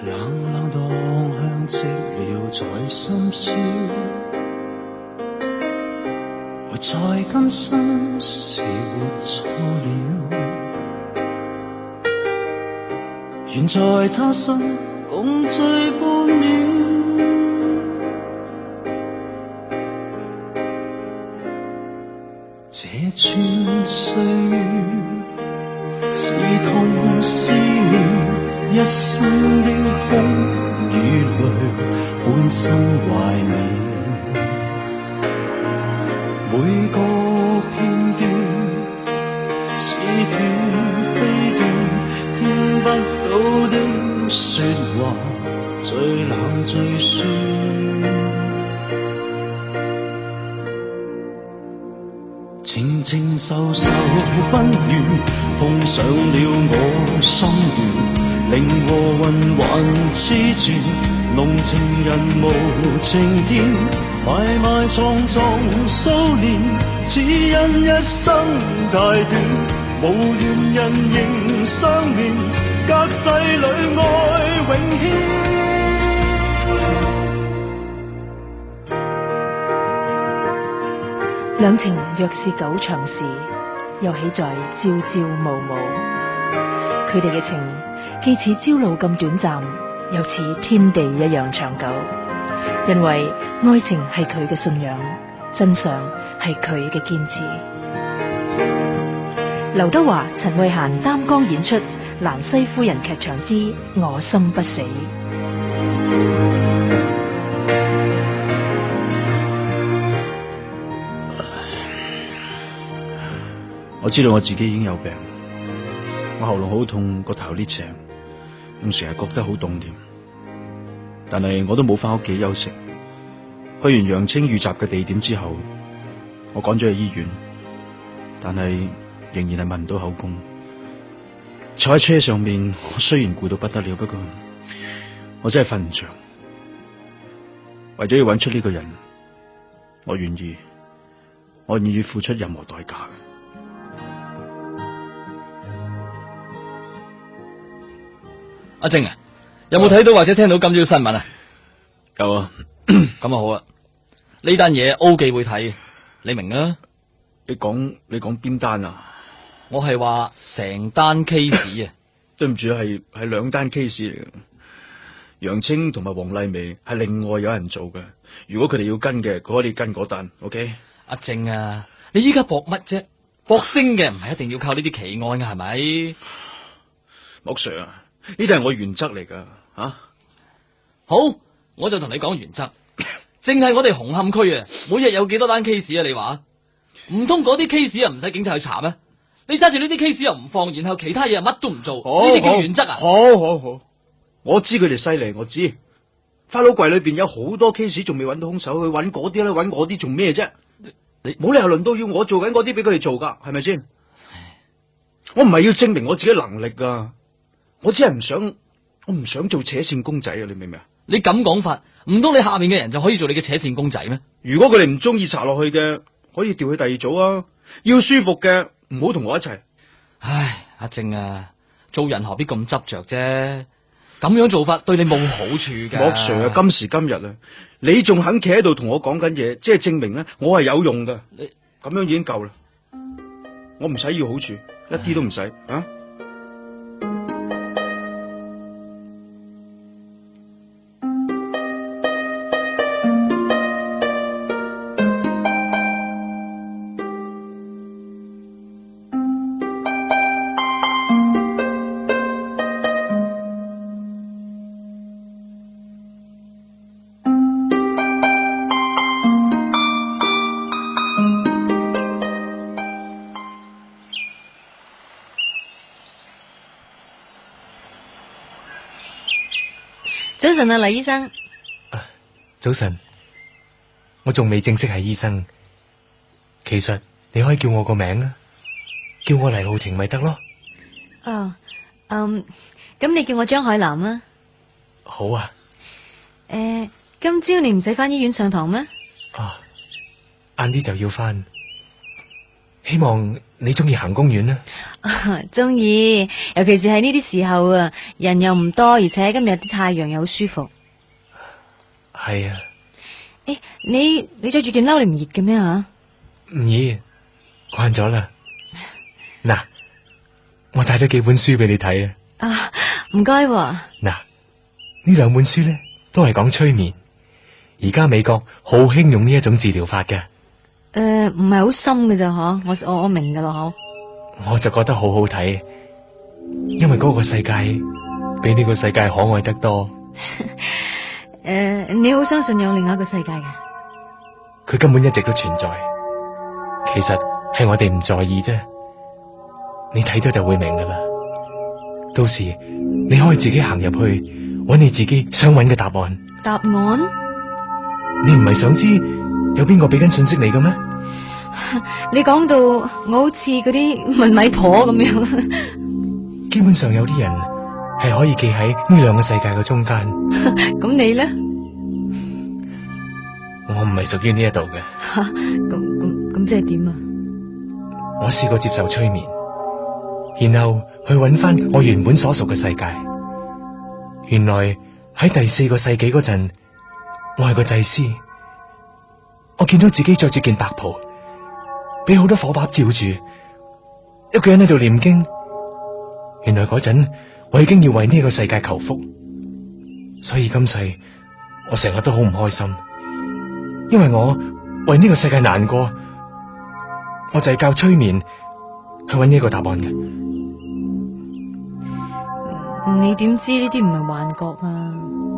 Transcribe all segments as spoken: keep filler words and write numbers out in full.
冷冷當香積了在深宵，活在今生是活錯了，願在他生共聚半秒。這串歲月是痛是妙，一生的空與淚半生懷緬，每個片段似斷飛斷，聽不到的說話最冷最酸。情情愁愁不怨，碰上了我心願，令和魂還痴纏，濃情人無情天，埋埋藏藏數年，只因一生太短，無緣人仍相戀，隔世裏愛永牽。 兩情若是久長時，又豈在朝朝暮暮。佢哋嘅情既似朝露咁短暫，又似天地一樣長久。因為愛情係佢嘅信仰，真相係佢嘅堅持。劉德華、陳慧嫻擔綱演出《蘭西夫人劇場之我心不死》。 我知道我自己已經有病，我喉嚨好痛，個頭呢斜，仲成日覺得好凍添。但係我都冇翻屋企休息。去完楊青遇襲嘅地點之後，我趕咗去醫院，但係仍然係聞唔到口供。坐喺車上面，我雖然攰到不得了，不過我真係瞓唔着。為咗要揾出呢個人，我願意，我願意付出任何代價。 阿靜啊，有冇睇到或者聽到今朝新聞啊？ 有啊， 咁啊好啊，呢單嘢 O 記會睇，你明啊？ 你講你講邊單啊？ 我係話成單 case 啊。 對唔住，係係兩單 case 嚟嘅。楊青同埋黃麗薇係另外有人做嘅。如果佢哋要跟嘅，佢可以跟嗰單。OK？ 阿靜啊，你依家搏乜啫？搏星嘅唔係一定要靠呢啲奇案嘅，係咪？ 莫 Sir 啊。呢啲係我原則嚟噶，吓、啊、 好，我就同你講原則。淨係我哋紅磡區啊，每日有幾多單 case 啊？你話唔通嗰啲 case 又唔使警察去查咩？你揸住呢啲 case 又唔放，然後其他嘢又乜都唔做，呢啲叫原則啊？ 好好好，我知佢哋犀利，我知。花佬櫃裏邊有好多 case 仲未揾到兇手，去揾嗰啲啦，揾嗰啲做咩啫？你冇理由輪到要我做緊嗰啲俾佢哋做噶，係咪先？我唔係要證明我自己能力噶。我只係唔想，我唔想做扯線公仔啊！你明唔明啊？ 你咁講法，唔通你下面嘅人就可以做你嘅扯線公仔咩？ 如果佢哋唔中意查落去嘅，可以調去第二組啊！要舒服嘅，唔好同我一齊。 唉，阿靜啊，做人何必咁執着啫？咁樣做法對你冇好處噶。 莫 Sir 啊，今時今日啊，你仲肯企喺度同我講緊嘢，即係證明咧，我係有用噶。你咁樣已經夠啦，我唔使要好處，一啲都唔使啊！ 早晨啊，黎醫生。 啊，早晨。我仲未正式係醫生，其實你可以叫我個名啊，叫我黎浩晴咪得咯。 哦，嗯，咁你叫我張海南啊。 好啊。 誒、呃，今朝你唔使翻醫院上堂咩？ 啊，晏啲就要翻。希望你中意行公園啊？ 中意，尤其是係呢啲時候啊，人又唔多，而且今日啲太陽又好舒服。 係啊。 誒，你你着住件褸，你唔熱嘅咩吓？ 唔熱，慣咗啦。嗱，我帶咗幾本書俾你睇啊。 啊，唔該。嗱， 呢兩本書咧都係講催眠，而家美國好興用呢一種治療法嘅。 誒，唔係好深嘅咋嗬？我我我明噶啦嗬。 我就覺得好好睇，因為嗰個世界比呢個世界可愛得多。 誒，你好相信有另外一個世界嘅？ 佢根本一直都存在，其實係我哋唔在意啫。你睇咗就會明噶啦。到時你可以自己行入去，揾你自己想揾嘅答案。 答案？ 你唔係想知有邊個俾緊信息你嘅咩？ 你講到我好似嗰啲問米婆咁樣。 基本上有啲人係可以企喺呢兩個世界嘅中間。 咁你咧？ 我唔係屬於呢一度嘅。 吓，咁咁咁即係點啊？ 我試過接受催眠，然後去揾翻我原本所屬嘅世界。原來喺第四個世紀嗰陣，我係個祭司。我見到自己着住件白袍，俾好多火把照住，一個人喺度念經。原來嗰陣我已經要為呢個世界求福，所以今世我成日都好唔開心，因為我為呢個世界難過。我就係教催眠去揾呢個答案嘅。 你點知呢啲唔係幻覺啊？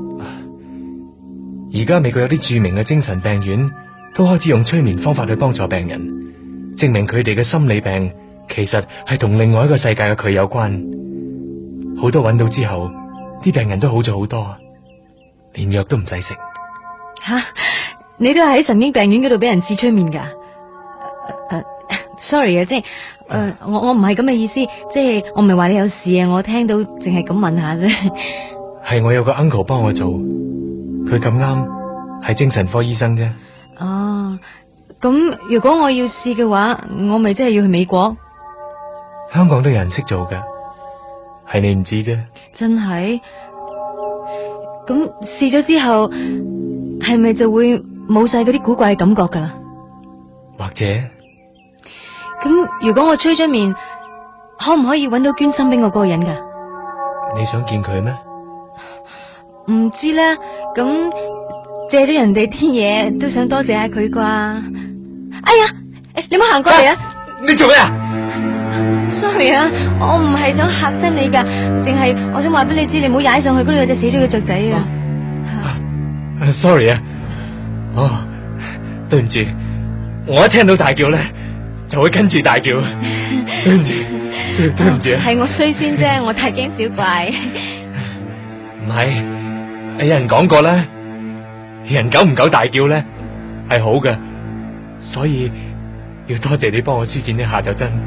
而家美國有啲著名嘅精神病院都開始用催眠方法去幫助病人，證明佢哋嘅心理病其實係同另外一個世界嘅佢有關。好多揾到之後，啲病人都好咗好多，連藥都唔使食。 吓，你都係喺神經病院嗰度俾人試催眠噶？誒，sorry 啊，即係誒，我我唔係咁嘅意思，即係我唔係話你有事啊，我聽到淨係咁問下啫。 係我有個 uncle 幫我做，佢咁啱係精神科醫生啫。 哦，咁如果我要試嘅話，我咪真係要去美國？ 香港都有人識做噶，係你唔知啫。 真係？咁試咗之後，係咪就會冇晒嗰啲古怪嘅感覺噶？ 或者咁如果我催咗眠，可唔可以揾到捐心俾我嗰個人噶？ 你想見佢咩？ 唔知咧，咁借咗人哋啲嘢，都想多謝下佢啩。哎呀，你唔好行過嚟啊！ 你做咩啊 ？Sorry 啊，我唔係想嚇親你噶，淨係我想話俾你知，你唔好踩上去，嗰度有隻死咗嘅雀仔啊。 Uh, sorry 啊，哦，對唔住，我一聽到大叫咧，就會跟住大叫，對唔住，對對唔住啊， 係我衰先啫，我大驚小怪。 唔係，有人講過啦，人久唔久大叫咧係好嘅，所以要多謝你幫我舒展一下就真。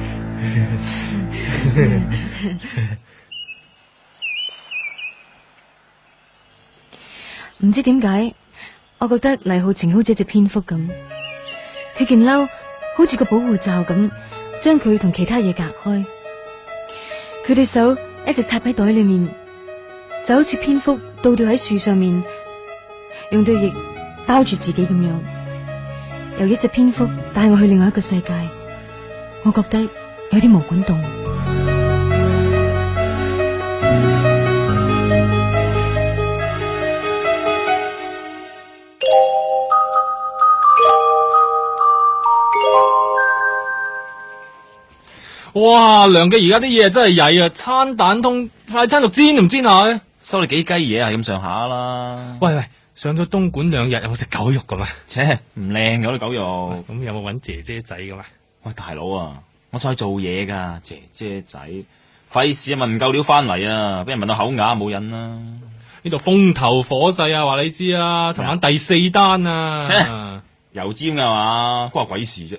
唔知點解，我覺得黎浩晴好似一隻蝙蝠咁，佢件褸好似個保護罩咁，將佢同其他嘢隔開。佢對手一直插喺袋裏面，就好似蝙蝠倒吊喺樹上面，用對翼包住自己咁樣。由一隻蝙蝠帶我去另外一個世界，我覺得有啲毛管戙。 哇，梁記而家啲嘢真係曳啊！餐蛋通快餐肉煎都唔煎下嘅， 收你幾雞嘢係咁上下啦。 喂喂，上咗東莞兩日，有冇食狗肉噶嘛？ 切，唔靚嗰啲狗肉。 咁有冇搵姐姐仔噶嘛？ 喂，大佬啊，我上去做嘢噶，姐姐仔，費事啊問唔夠料翻嚟啊，俾人問到口啞冇癮啦。 呢度風頭火勢啊，話你知啊，尋晚第四單啊， 切，油尖噶嘛，關我鬼事啫。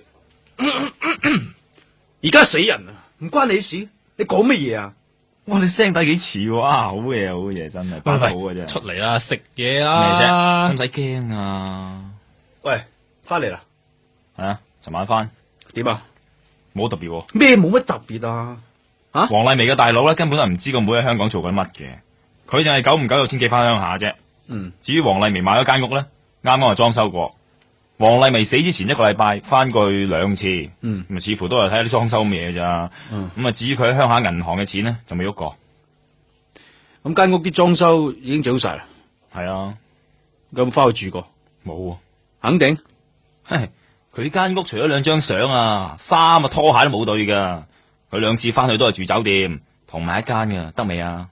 而家死人啊，唔關你事，你講乜嘢啊？ 哇，你聲底幾似喎，啊，好嘢好嘢，真係扮得好嘅啫。 出嚟啦，食嘢咩啦， 啫？使唔使驚啊？ 喂，翻嚟啦， 係啊，尋晚翻點啊？ 冇特別喎。 咩冇乜特別啊？啊？ 黃麗薇嘅大佬咧根本係唔知個妹喺香港做緊乜嘅，佢淨係久唔久就先寄翻鄉下啫。 嗯。 至於黃麗薇買咗間屋咧，啱啱係裝修過。黃麗薇死之前一個禮拜翻過去兩次， 嗯， 咁啊似乎都係睇下啲裝修嘢咋。 嗯。 咁啊至於佢喺鄉下銀行嘅錢咧，就未喐過。 咁間屋啲裝修已經整好晒啦。 係啊。 有冇翻去住過？ 冇。 肯定。 嘿，佢間屋除咗兩張相啊，衫啊拖鞋都冇對噶。佢兩次翻去都係住酒店，同埋一間嘅，得未啊？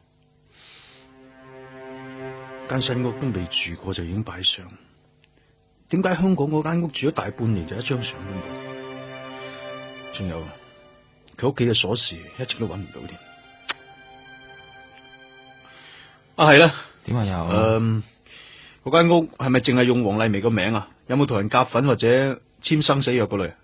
間新屋都未住過就已經擺相，點解香港嗰間屋住咗大半年就一張相都冇？仲有佢屋企嘅鎖匙一直都揾唔到添。啊係啦， 點啊又？ 誒，嗰間屋係咪淨係用黃麗薇個名啊？有冇同人夾份或者簽生死約嗰類？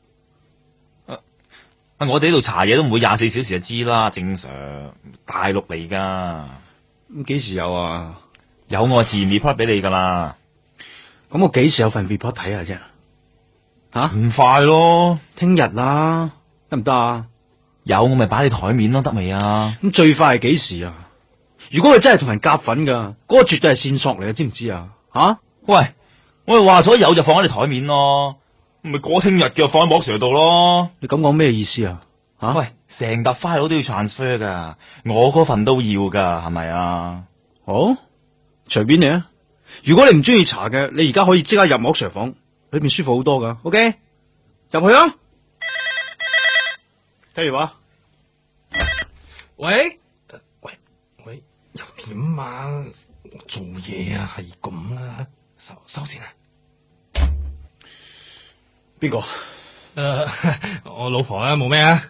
我哋呢度查嘢都唔會廿四小時就知啦，正常。大陸嚟噶， 咁幾時有啊？ 有我自然 report 俾你噶啦。 咁我幾時有份 report 睇下啫？吓， 唔快咯， 聽日啦，得唔得啊？ 有我咪擺你台面咯，得未啊？ 咁最快係幾時啊？如果佢真係同人夾份噶，嗰個絕對係線索嚟嘅，知唔知啊？吓， 喂，我哋話咗有就放喺你台面咯。咪過聽日嘅放喺莫 Sir 度咯。 你咁講咩意思啊？吓， 喂，成沓 file 都要 transfer 噶，我嗰份都要噶，係咪啊？ 好，隨便你啊。如果你唔中意查嘅，你而家可以即刻入莫 Sir 房，裏邊舒服好多噶。OK，入去啊。聽電話。 喂，喂喂，又點啊？做嘢啊，係咁啦，收收線啊。 邊個？ 誒，我老婆啊，冇咩啊。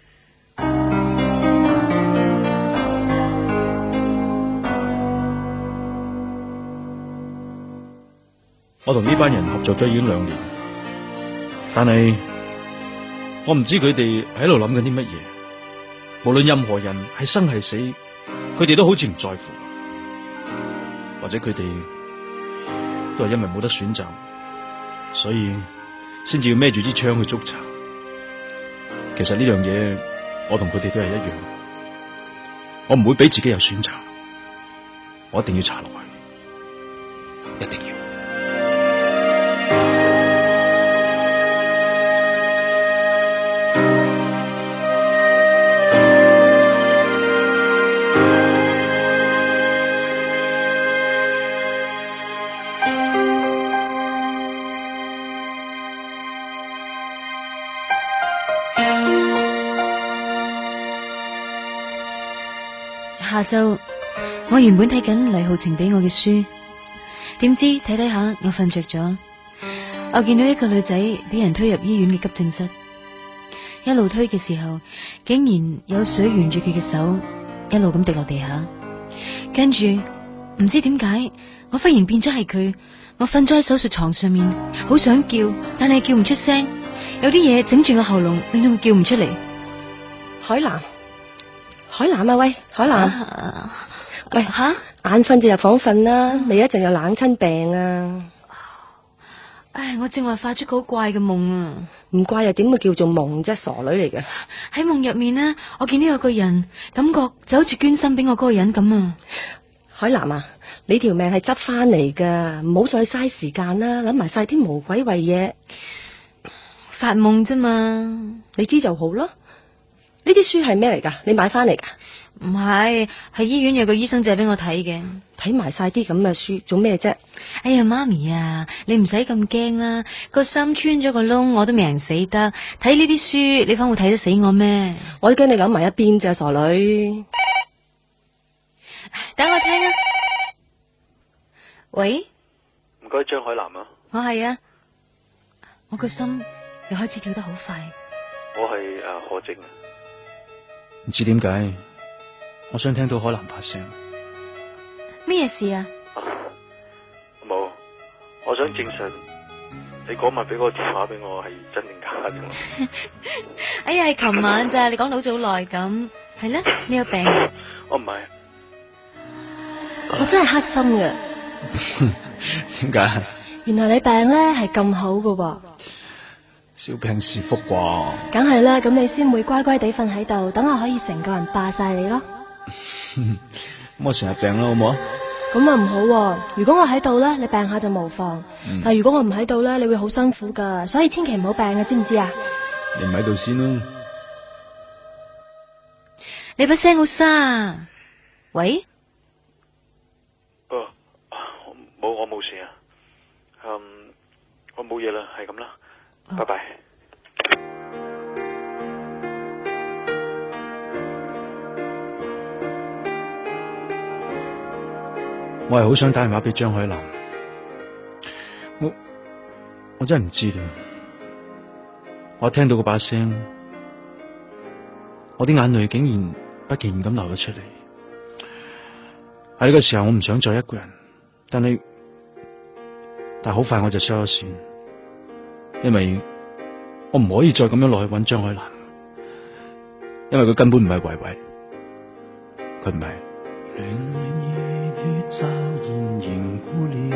我同呢班人合作咗已經兩年，但係我唔知佢哋喺度諗緊啲乜嘢。無論任何人係生係死，佢哋都好似唔在乎，或者佢哋都係因為冇得選擇，所以先至要孭住支槍去捉賊。其實呢樣嘢，我同佢哋都係一樣。我唔會俾自己有選擇，我一定要查落去，一定要。 下晝我原本睇緊黎浩晴俾我嘅書，點知睇睇下我瞓着咗。我見到一個女仔俾人推入醫院嘅急症室，一路推嘅時候，竟然有水沿住佢嘅手一路咁滴落地下。跟住唔知點解，我忽然變咗係佢。我瞓咗喺手術床上面，好想叫，但係叫唔出聲。有啲嘢整住我喉嚨，令到我叫唔出嚟。 海南。海南啊，喂，海南， 啊、 喂吓，眼瞓就入房瞓啦，咪一陣又冷親病啊！ 唉，我正話發出個好怪嘅夢啊， 唔怪又點會叫做夢啫，傻女嚟嘅。 喺夢入面呢，我見到有個人，感覺就好似捐心俾我嗰個人咁啊！ 海南啊，你條命係執翻嚟噶，唔好再嘥時間啦，諗埋晒啲無鬼為嘢， 發夢啫嘛， 你知就好咯。呢啲書係咩嚟噶？你買翻嚟噶？ 唔係，係醫院有個醫生借俾我睇嘅。 睇埋晒啲咁嘅書做咩啫？ 哎呀，媽咪啊，你唔使咁驚啦，個心穿咗個窿，我都未人死得。睇呢啲書，你反會睇得死我咩？ 我驚你諗埋一邊咋，傻女。 等我聽啊。喂， 唔該，張海南啊。 我係啊，我個心又開始跳得好快。 我係誒何靜。 唔知點解，我想聽到海南把聲。 咩事啊？ 冇、啊，我想證實你嗰晚俾個電話俾我係真定假嘅。 哎呀，係琴晚咋？你講到好早耐咁，係咧？你有病啊？ 我唔係， 我真係黑心嘅。 點解？ 原來你病咧係咁好㗎喎。 小病是福啩？ 梗係啦，咁你先會乖乖地瞓喺度，等我可以成個人霸晒你咯。 咁我成日病啦，好唔好啊？ 咁啊唔好喎，如果我喺度咧，你病下就無妨。 嗯但係如果我唔喺度咧，你會好辛苦噶，所以千祈唔好病啊，知唔知啊？ 你唔喺度先啦。 你把聲好沙啊！喂， 哦，冇，我冇事啊。嗯，我冇嘢啦，係咁啦，拜拜。 我係好想打電話俾張海南，我我真係唔知啦。我聽到嗰把聲，我啲眼淚竟然不其然咁流咗出嚟。喺呢個時候，我唔想再一個人，但係但係好快我就收咗線，因為我唔可以再咁樣落去揾張海南，因為佢根本唔係維維，佢唔係。 驟然凝固了，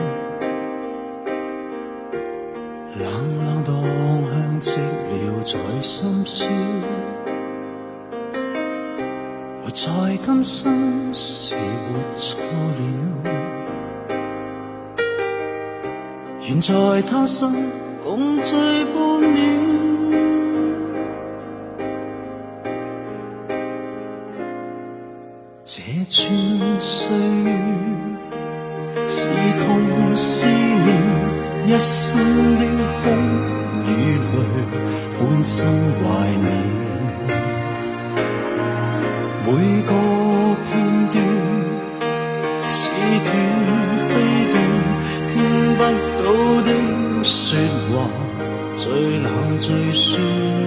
冷冷蕩向寂寥在深宵，活在今生是活錯了，願在他生共聚半秒。這串歲月是痛思念，一生的空與淚，半生懷念。每個片段似斷非斷，聽不到的說話，最冷最酸。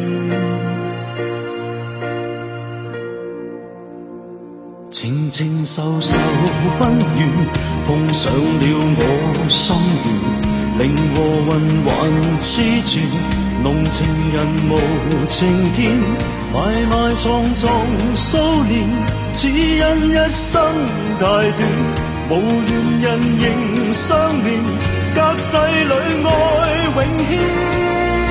情情愁愁恩怨，碰上了我心願，靈和魂還痴纏，濃情人無情見，埋埋藏藏數年，只因一生太短，無緣人仍相連，隔世裏愛永牽。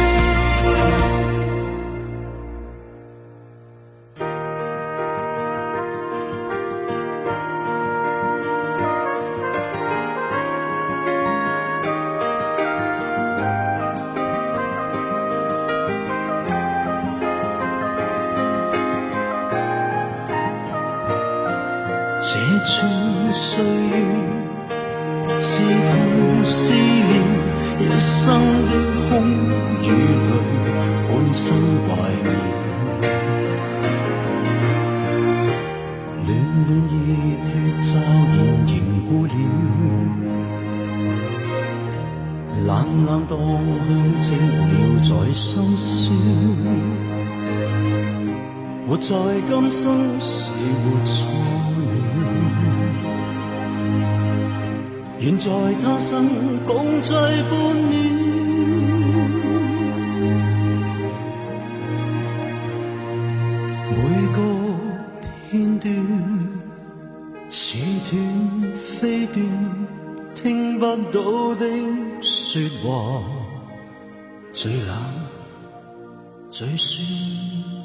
這串歲月刺痛思念，一生的空與淚，半生懷念。暖暖熱血驟然凝固了，冷冷蕩向寂寥在深宵，活在今生是活錯。願在他生共聚半秒，每個片段似斷非斷，聽不到的說話，最冷最酸。